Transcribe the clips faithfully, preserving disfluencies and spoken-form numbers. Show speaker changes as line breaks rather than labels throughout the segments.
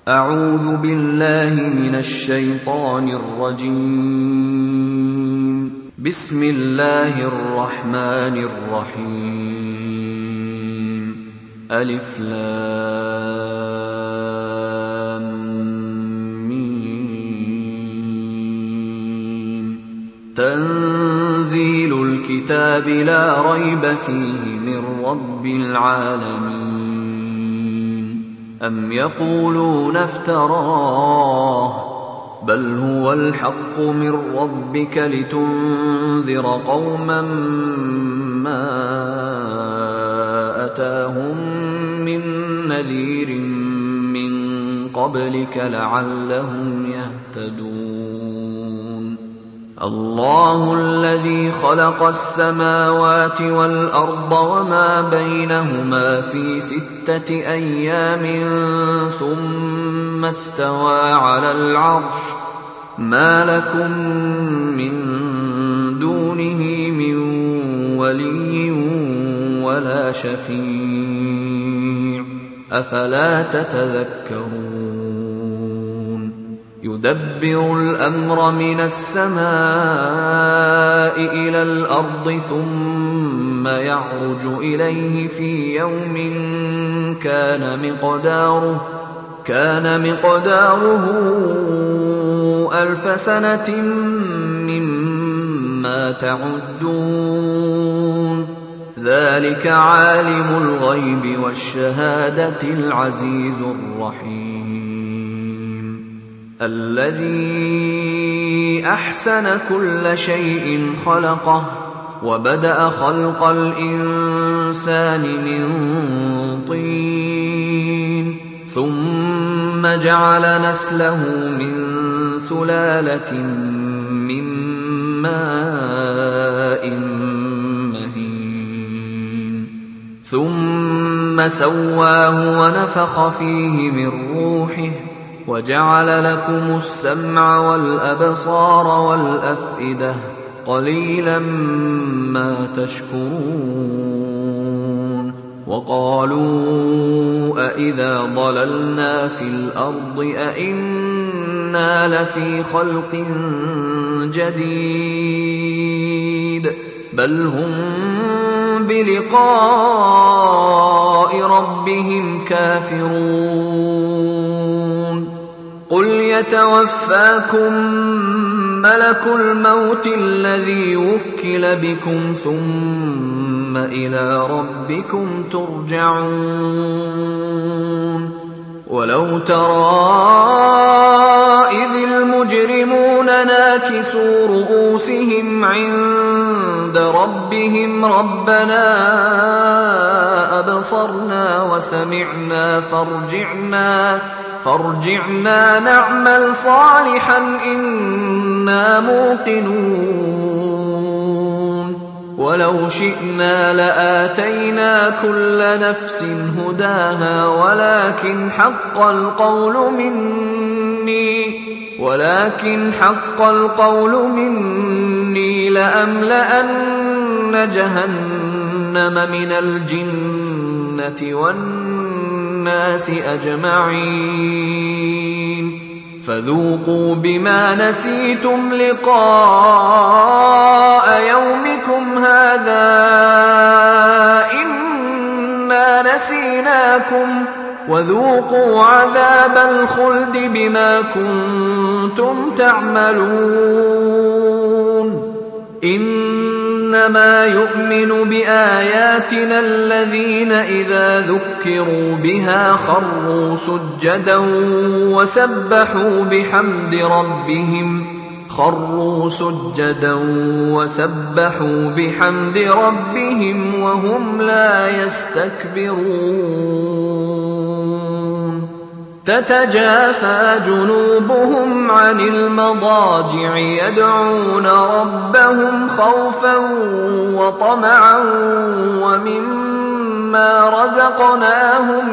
أعوذ بالله من الشيطان الرجيم. بسم الله الرحمن الرحيم. ألف لام ميم. تنزيل الكتاب لا ريب فيه من رب العالمين. أم يقولون افتراه بل هو الحق من ربك لتنذر قوما ما أتاهم من نذير من قبلك لعلهم يهتدون. الله الذي خلق السماوات والأرض وما بينهما في ستة أيام ثم استوى على العرش ما لكم من دونه من ولي ولا شفيع أفلا تتذكرون. يدبر الأمر من السماء إلى الأرض ثم يعرج إليه في يوم كان مقداره كان مقداره ألف سنة مما تعدون. ذلك عالم الغيب والشهادة العزيز الرحيم. الذي أحسن كل شيء خلقه وبدأ خلق الإنسان من طين ثم جعل نسله من سلالة من ماء مهين ثم سواه ونفخ فيه من روحه وجعل لكم السمع والأبصار والأفئدة قليلا ما تشكرون. وقالوا أإذا ضللنا في الأرض أإنا لفي خلق جديد بل هم بلقاء ربهم كافرون. قل يتوفاكم ملك الموت الذي وكل بكم ثم إلى ربكم ترجعون. ولو ترى إذ المجرمون ناكسوا رؤوسهم عند ربهم ربنا أبصرنا وسمعنا فارجعنا فارجعنا نعمل صالحا إنا موقنون. ولو شئنا لآتينا كل نفس هداها ولكن حق القول مني ولكن حق القول مني لأملأن جهنم من الجنة والناس أجمعين. فذوقوا بما نسيتم لقاء يومكم هذا إنا نسيناكم وذوقوا عذاب الخلد بما كنتم تعملون. إنما يؤمن بآياتنا الذين إذا ذكروا بها خروا سجدا وسبحوا بحمد ربهم خروا سجدا وسبحوا بحمد ربهم وهم لا يستكبرون. تتجافى جنوبهم عن المضاجع يدعون ربهم خوفا وطمعا ومما رزقناهم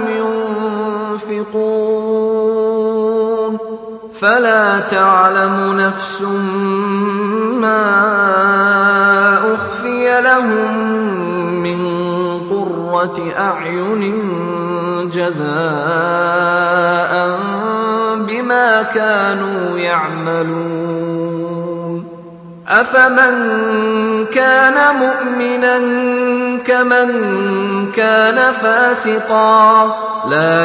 ينفقون. فلا تعلم نفس ما أخفي لهم من قرة أعين جزاء بما كانوا يعملون أفمن كان مؤمنا كمن كان فاسقا لا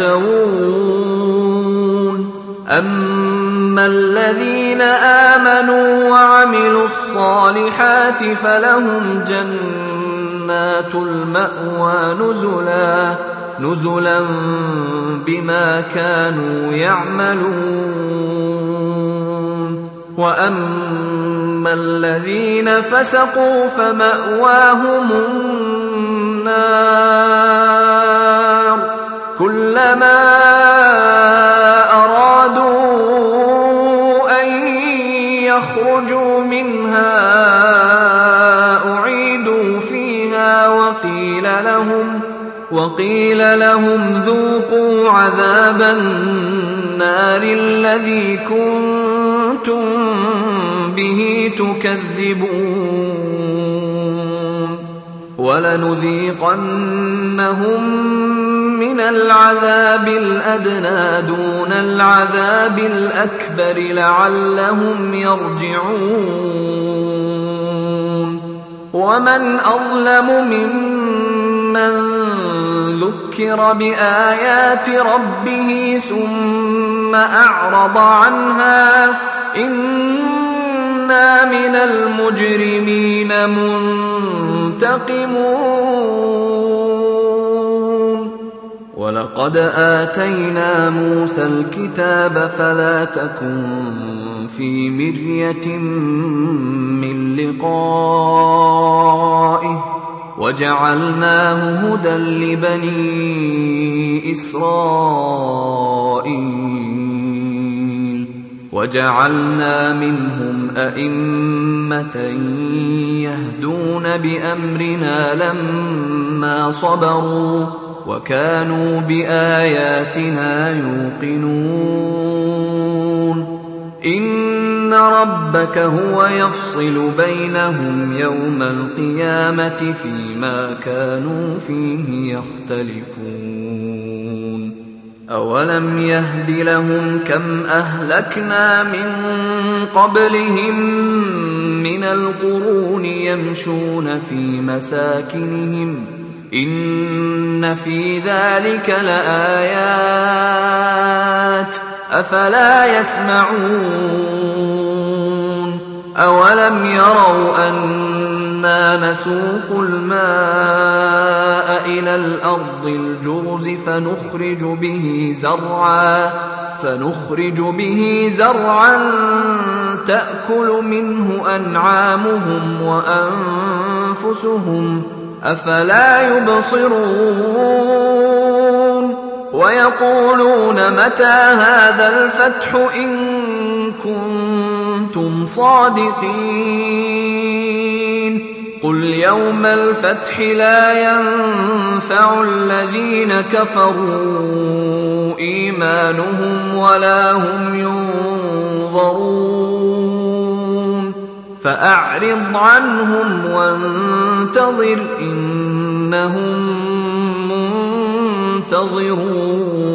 يستوون أما الذين آمنوا وعملوا الصالحات فلهم جنات المأوى نزلا نزلا بما كانوا يعملون وأما الذين فسقوا فمأواهم النار كلما أرادوا أن يخرجوا منها أعيدوا فيها وقيل لهم وقيل لهم ذوقوا عذاب النار الذي كنتم به تكذبون ولنذيقنهم من العذاب الأدنى دون العذاب الأكبر لعلهم يرجعون ومن أظلم ممن ذكر بآيات ربه ثم أعرض عنها إنا من المجرمين منتقمون ولقد آتينا موسى الكتاب فلا تكن في مرية من لقائه وجعلناه هدى لبني إسرائيل وجعلنا منهم أئمة يهدون بأمرنا لما صبروا وكانوا بآياتنا يوقنون إن ربك هو يفصل بينهم يوم القيامة فيما كانوا فيه يختلفون أولم يهد لهم كم أهلكنا من قبلهم من القرون يمشون في مساكنهم إن في ذلك لآيات أفلا يسمعون أولم يروا أنا نسوق الماء إلى الأرض الجرز فنخرج به زرعا فنخرج به زرعا تأكل منه أنعامهم وأنفسهم أفلا يبصرون ويقولون متى هذا الفتح إن كنتم صادقين قل يوم الفتح لا ينفع الذين كفروا إيمانهم ولا هم ينظرون فأعرض عنهم وانتظر إنهم منتظرون